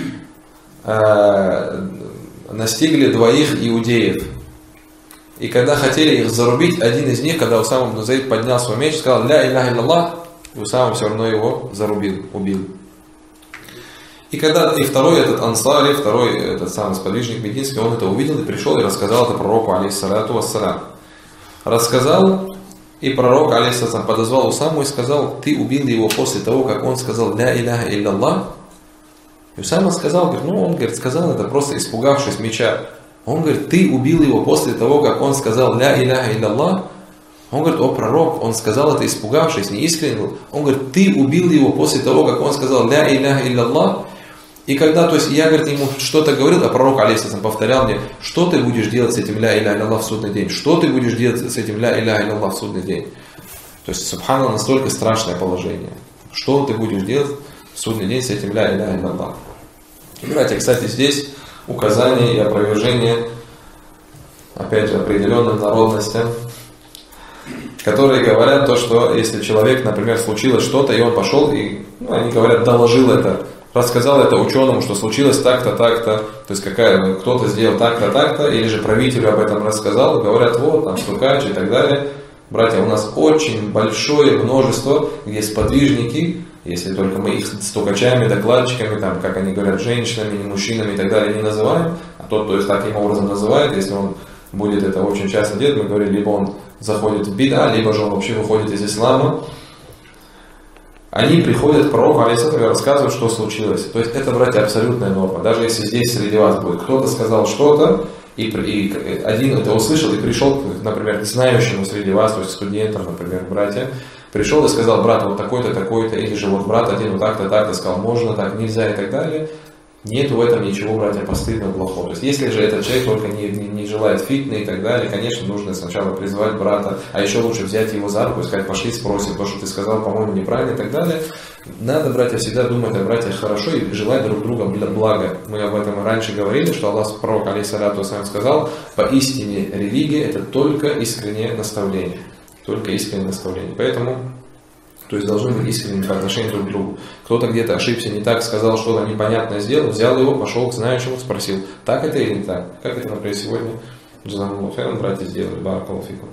настигли двоих иудеев. И когда хотели их зарубить, один из них, когда Усама ибн Зейд поднял свой меч, сказал ля иляха илляллах, Усама все равно его зарубил, убил. И второй этот ансари, второй этот самый сподвижник мединский, он это увидел и пришел и рассказал это пророку, алейхиссалату вассалям. Рассказал, и пророк, алейхиссалам, подозвал Усаму и сказал: ты убил его после того, как он сказал ля иляха илляллах. И Усама сказал, он сказал это просто испугавшись меча. Он говорит, ты убил его после того, как он сказал «Ля иляха илlalлах». Он говорит, о пророк, он сказал это испугавшись, неискренне был. Он говорит, ты убил его после того, как он сказал «Ля иляха илlalлах». И когда, то есть я, говорит, ему что-то говорил, а пророк, алейхиссалям, повторял мне, что ты будешь делать с этим «Ля иляха илlalлах» в судный день? Что ты будешь делать с этим «Ля иляха илlalлах» в судный день? То есть, субханаллах, настолько страшное положение. Что ты будешь делать в судный день с этим «Ля иляха илlalлах»? И, братья, кстати, здесь указание и опровержение, опять же, определенным народностям, которые говорят то, что если человек, например, случилось что-то, и он пошел, и, они говорят, доложил это, рассказал это ученому, что случилось так-то, так-то, то есть кто-то сделал так-то, так-то, или же правителю об этом рассказал, и говорят, вот, там, стукач и так далее. Братья, у нас очень большое множество, где сподвижники, если только мы их стукачами, докладчиками, там, как они говорят, женщинами, не мужчинами и так далее не называем, а тот, то есть таким образом называет, если он будет это очень часто делать, мы говорим, либо он заходит в бида, либо же он вообще выходит из ислама, они приходят к пророку, алейхиссалям, и рассказывают, что случилось. То есть это, братья, абсолютная норма. Даже если здесь среди вас будет кто-то сказал что-то, и один это услышал и пришел, например, к знающему среди вас, то есть студентам, например, братья, пришел и сказал, брат, вот такой-то, такой-то, или же вот брат один вот так-то, так-то сказал, можно, так, нельзя и так далее. Нету в этом ничего, братья, постыдного, плохого. То есть, если же этот человек только не желает фитны и так далее, конечно, нужно сначала призвать брата, а еще лучше взять его за руку и сказать, пошли спросим, то, что ты сказал, по-моему, неправильно и так далее. Надо, братья, всегда думать о братьях хорошо и желать друг друга блага. Мы об этом раньше говорили, что Аллах, пророк, алейхиссалату вассалям, сказал, поистине религия это только искреннее наставление. Только искреннее наставление. Поэтому, то есть должны быть искренними по отношению друг к другу. Кто-то где-то ошибся, не так сказал, что-то непонятное сделал, взял его, пошел к знающему, спросил, так это или не так. Как это, например, сегодня джазакаллаху хайран братья сделали, баракаллаху фикум.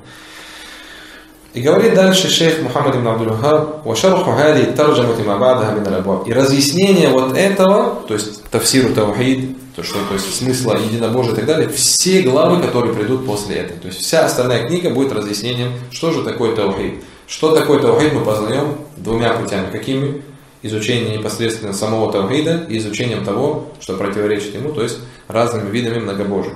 И говорит дальше шейх Мухаммад ибн Абдул-Ваххаб, «Вашарху хади тарджамати ма ба'даха мин аль-абваб». И разъяснение вот этого, то есть тафсиру таухид, то есть смысла единобожия и так далее, все главы, которые придут после этого. То есть вся остальная книга будет разъяснением, что же такое таухид. Что такое таухид, мы познаем двумя путями. Какими? Изучение непосредственно самого таухида и изучением того, что противоречит ему, то есть разными видами многобожия.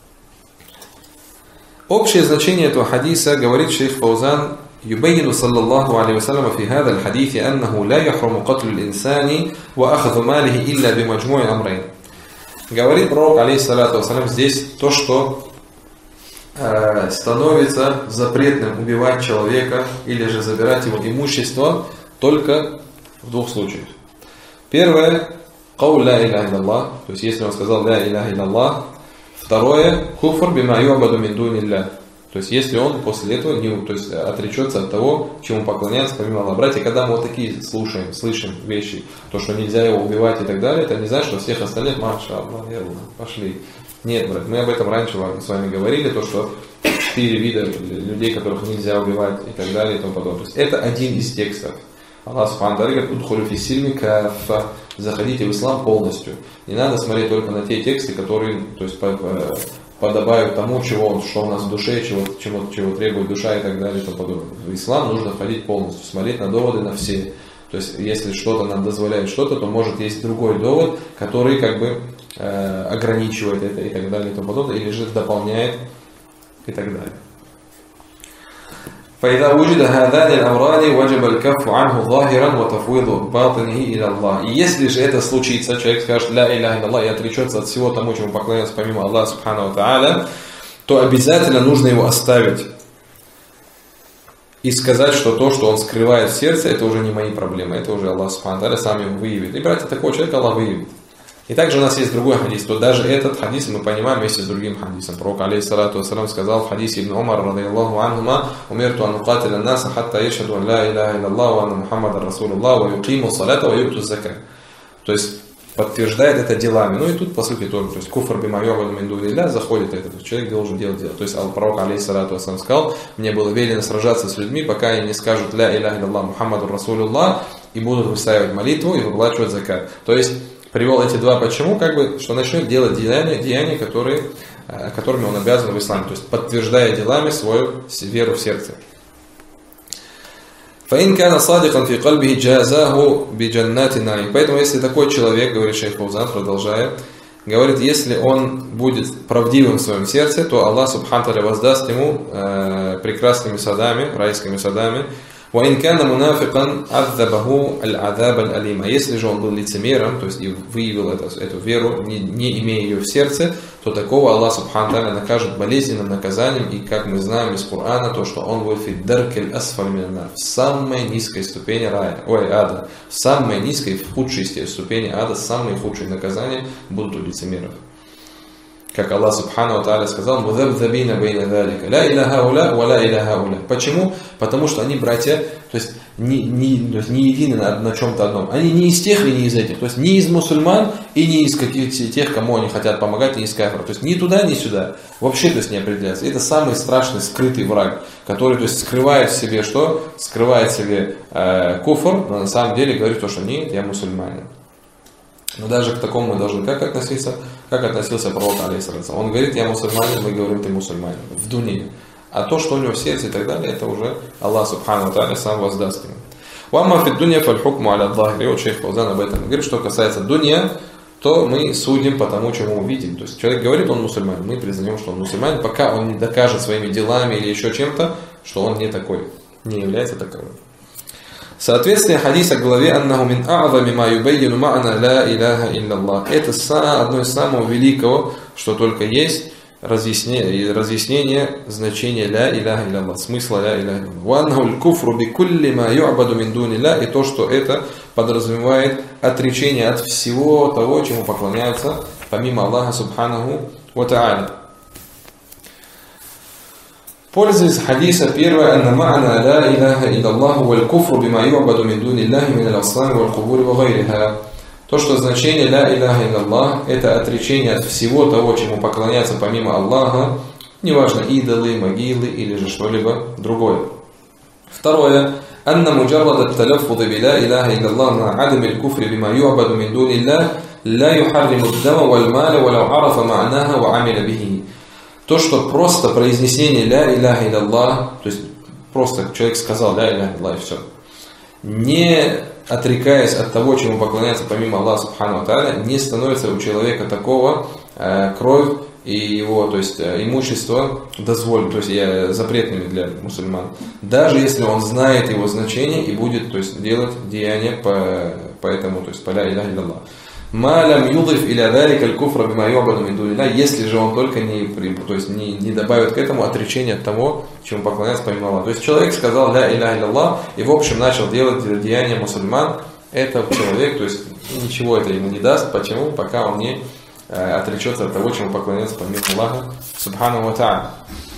Общее значение этого хадиса, говорит шейх Фаузан, يبين صلى الله عليه وسلم في هذا الحديث أنه لا يحرم قتل الإنسان وأخذ ماله إلا بمجموع أمرين. Говорит пророк, алейхиссалату вассалям, здесь то, что становится запретным убивать человека или же забирать его имущество только в двух случаях. Первое, قول لا إله إلا الله, то есть если он сказал لا إله إلا الله. Второе, куфр бима ю'баду мин дуниллях. То есть, если он после этого отречется от того, чему поклоняется помимо Аллаха. Братья, когда мы вот такие слышим вещи, то, что нельзя его убивать и так далее, это не значит, что всех остальных, маша Аллах, пошли. Нет, брат, мы об этом раньше с вами говорили, то, что 4 вида людей, которых нельзя убивать и так далее и тому подобное. То есть, это один из текстов. Аллах Субхану ва Тааля говорит, «Удхулю фи сильми каффа», заходите в ислам полностью. Не надо смотреть только на те тексты, которые, то есть, подобают тому, что у нас в душе, чего требует душа и так далее и тому подобное. В ислам нужно входить полностью, смотреть на доводы, на все. То есть, если что-то нам дозволяет что-то, то может есть другой довод, который ограничивает это и так далее и тому подобное, или же дополняет и так далее. فإذا وجد هذان الأمران وجب الكف عنه ظاهرا وتفويض باطنه إلى الله. И если же это случится, человек скажет ля иляха илlalлах и отречется от всего тому, чему поклоняется помимо Аллаха субхану ва тааля, то обязательно нужно его оставить и сказать, что то, что он скрывает в сердце, это уже не мои проблемы, это уже Аллах субхану ва тааля сам его выявит. И, братья, такого человека Аллах выявит. И также у нас есть другой хадис, то даже этот хадис мы понимаем вместе с другим хадисом. Пророк, алейхиссалату вассалям, сказал в хадисе Ибн Умар, радийаллаху анхума, «Умирту ан уқатиля наса, хатта яшхаду ан ла иляха илlalлах, ва анна Мухаммадан расулуллах, ва юқиму салата, ва ю'ту закат». То есть подтверждает это делами. Ну и тут по сути тоже, то есть куфр бима ю'баду мин дуниллях, заходит это, то есть человек должен делать дело. То есть пророк, алейхиссалату вассалям, сказал, мне было велено сражаться с людьми, пока они не скажут ля иляха илlalлах, Мухаммадан расулуллах, и будут выстаивать молитву и выплачивать закат. То есть привел эти два почему, что начнет делать деяния, которыми он обязан в исламе, то есть подтверждая делами свою веру в сердце. فَإِنْ كَانَ صَادِقًا فِي قَلْبِهِ جَازَاهُ بِجَنَّاتِ النَّعِيمِ. Поэтому, если такой человек, говорит шейх Фаузан, продолжая, говорит, если он будет правдивым в своем сердце, то Аллах Субхану ва Тааля воздаст ему прекрасными садами, райскими садами. وَإِنْ كَانَ مُنَافِقًا عَذَّبَهُ الْعَذَابَ الْأَلِيمَ. Если же он был лицемером, то есть и выявил эту веру, не имея ее в сердце, то такого Аллах Субхану ва Тааля накажет болезненным наказанием, и как мы знаем из Корана, то что он будет в даркиль асфаль минан нар, в самой низкой ступени ада, в самой низкой, в худшей ступени ада, самые худшие наказания будут у лицемеров. Как Аллах Субхану ва Тааля сказал: «Мудабдабина бейна залика, ла иляха уля, ва ла иляха уля». Почему? Потому что они братья, то есть не едины на чем-то одном. Они не из тех и не из этих. То есть не из мусульман и не из каких-то тех, кому они хотят помогать, не из кафиров. То есть ни туда, ни сюда. Вообще, то есть не определяется. Это самый страшный скрытый враг, который, то есть, скрывает в себе что? Скрывает в себе куфр, но на самом деле говорит то, что нет, я мусульманин. Но даже к такому мы должны как относиться, как относился пророк, алейхиссалям. Он говорит: я мусульманин, мы говорим: ты мусульманин. В дуне. А то, что у него в сердце и так далее, это уже Аллах Субхану ва Тааля сам воздаст ему. «Вамма фид дунья фаль хукму аля ад-захири». Вот шейх Фаузан об этом говорит, что касается дунья, то мы судим по тому, чему мы видим. То есть человек говорит, он мусульманин, мы признаем, что он мусульманин, пока он не докажет своими делами или еще чем-то, что он не такой, не является таковым. Соответствие хадиса к главе «Аннаху мин а'зами ма юбаййину ма'на ла иляха илляллах». Это одно из самого великого, что только есть, разъяснение значения ля иляха илляллах, смысла ля иляха илляллах. «Ва аннаху аль-куфру би кулли ма ю'абаду мин дунилля». И то, что это подразумевает отречение от всего того, чему поклоняются помимо Аллаха Субханаху ва Тааля. Пользуясь хадиса, первое: «Анна ма'на ла иляха илляллаху валь куфру бима ю'абаду мин дуниллахи мин аль-аслами валь кубури ва гайриха». То, что значение ля иляха илляллах — это отречение от всего того, чему поклоняются помимо Аллаха, неважно, идолы, могилы или же что-либо другое. Второе: «Анна муджаррад ат-талаффуз би ла иляха илляллах ма адам аль-куфри бима ю'абаду мин дуниллах ла юхарриму ад-дама валь маля валау арафа ма'наха ва амиля бихи». То, что просто произнесение ля иляха илляллах, то есть просто человек сказал ля иляха илляллах и все, не отрекаясь от того, чему поклоняется помимо Аллаха Субхану ва Тааля, не становится у человека такого кровь и его, то есть имущество дозволено, то есть запретными для мусульман. Даже если он знает его значение и будет, то есть, делать деяния по этому, то есть по ля иляха илляллах. Если же он только не добавит к этому отречение от того, чему поклоняется помимо Аллаха. То есть человек сказал ля иляха илляллах и в общем начал делать деяния мусульман, это человек, то есть ничего это ему не даст. Почему? Пока он не отречется от того, чему поклоняется помимо Аллаха Субхану ва Тааля.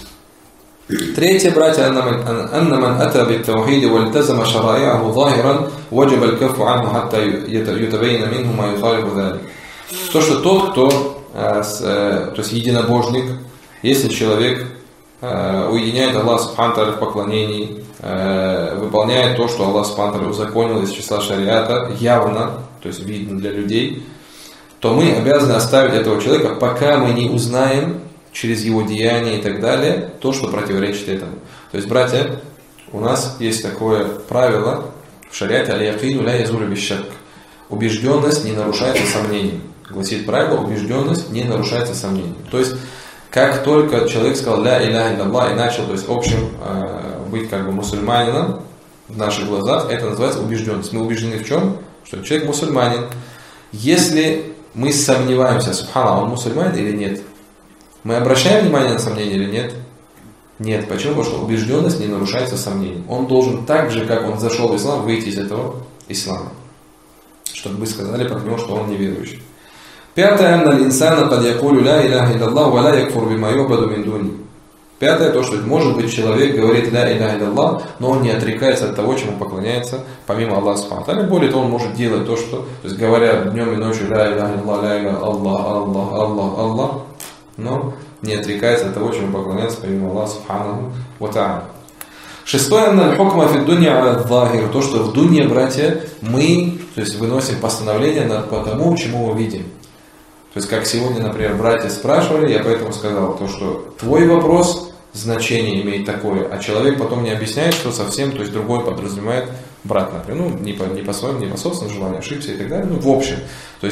Третье, братья: «Анна ман ата бит-таухиди вальтазама шараи'аху захиран ваджаба аль-каффу анху хатта ютабайяна минху ма юхалифу залик». То, что тот, кто, то есть единобожник, если человек уединяет Аллаха Субхану ва Тааля в поклонении, выполняет то, что Аллах Субхану ва Тааля узаконил из числа шариата, явно, то есть видно для людей, то мы обязаны оставить этого человека, пока мы не узнаем через его деяния и так далее то, что противоречит этому. То есть, братья, у нас есть такое правило в шариате: аль-якину ля язулю биш-шакк. Убежденность не нарушается сомнением. Гласит правило: убежденность не нарушается сомнением. То есть, как только человек сказал ля иляха илляллах и начал, то есть, в общем, быть как бы мусульманином в наших глазах, это называется убежденность. Мы убеждены в чем? Что человек мусульманин. Если мы сомневаемся, субханаллах, он мусульманин или нет, мы обращаем внимание на сомнения или нет? Нет. Почему? Потому что убежденность не нарушается сомнением. Он должен так же, как он зашел в ислам, выйти из этого ислама. Чтобы вы сказали про него, что он неверующий. Пятое: «Анна аль-инсана кад якулю ля иляха илляллах ва ла якфур бима ю'баду мин дуни». Пятое: то, что может быть человек говорит ля иляха илляллах, но он не отрекается от того, чему поклоняется помимо Аллаха Субхану ва Тааля. Более того, он может делать то, что, то есть говоря днем и ночью ля иляха илляллах, ля иляха Аллах, Аллах, Аллах, Аллах, но не отрекается от того, чему поклоняется помимо Аллаха Субханаху ва Тааля. Шестое: аль-хукма фи дунья аля ад-захир. То, что в дунье, братья, мы, то есть, выносим постановление по тому, чему мы видим. То есть, как сегодня, например, братья спрашивали, я поэтому сказал, то, что твой вопрос значение имеет такое, а человек потом не объясняет, что совсем, то есть, другой подразумевает брат, например, не по своему, не по собственному желанию, ошибся и так далее, в общем. То есть,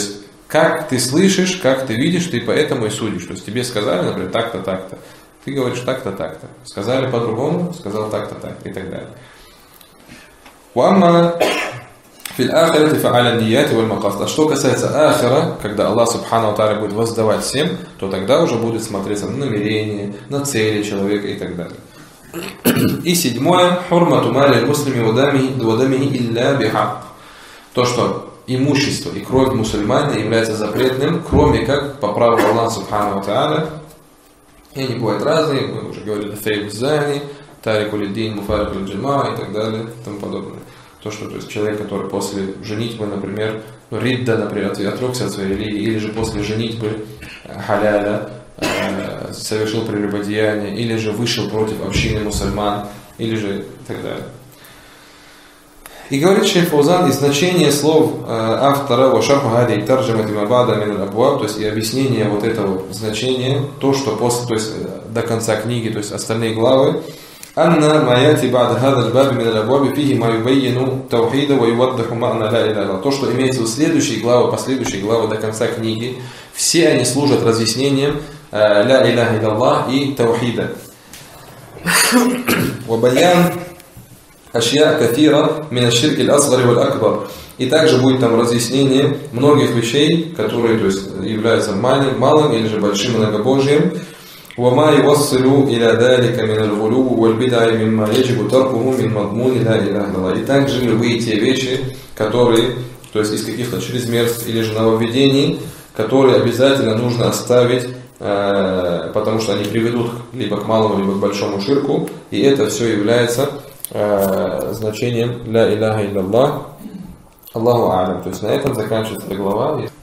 как ты слышишь, как ты видишь, ты поэтому и судишь. То есть тебе сказали, например, так-то, так-то. Ты говоришь так-то, так-то. Сказали по-другому, сказал так-то, так и так далее. А что касается ахира, когда Аллах Субхану Тааля будет воздавать всем, то тогда уже будет смотреться на намерение, на цели человека и так далее. И седьмое, хурмату мали муслими вадамихи илля бихак. То, что имущество и кровь мусульманина является запретным, кроме как по праву Аллаха Субхану Тааля. И они бывают разные, мы уже говорили, фейб зани, тарику лиддин, муфарик лиджима и так далее и тому подобное. То, что то есть человек, который после женитьбы, например, ридда, например, отрекся от своей религии, или же после женитьбы халяля совершил прелюбодеяние, или же вышел против общины мусульман, или же и так далее. И говорит шейх Фаузан, и значение слов автора «Вашарху хади тарджамати мабада мин аль-абваб», то есть и объяснение вот этого значения, то, что после, то есть до конца книги, то есть остальные главы, «Анна маяти бад хадаль баби мин аль-абваби фихи ма юбайину таухида ва юваддаху ма'на ла иля илля». То, что имеется в следующие главы, последующие главы до конца книги, все они служат разъяснением ла иляха илля и таухида. Ва баян ашья кафира мин аш-ширки аль-асгари валь-акбар. И также будет там разъяснение многих вещей, которые то есть, являются малым или же большим многобожием. وما يوصل إلى ذلك من الغلو والبدع مما يجب تركه من مضمون لا إله إلا الله. И также любые те вещи, которые, то есть из каких-то чрезмерств или же нововведений, которые обязательно нужно оставить, потому что они приведут либо к малому, либо к большому ширку, и это все является значением ля иляха илля Аллах. Аллаху а'лям. То есть на этом заканчивается эта глава.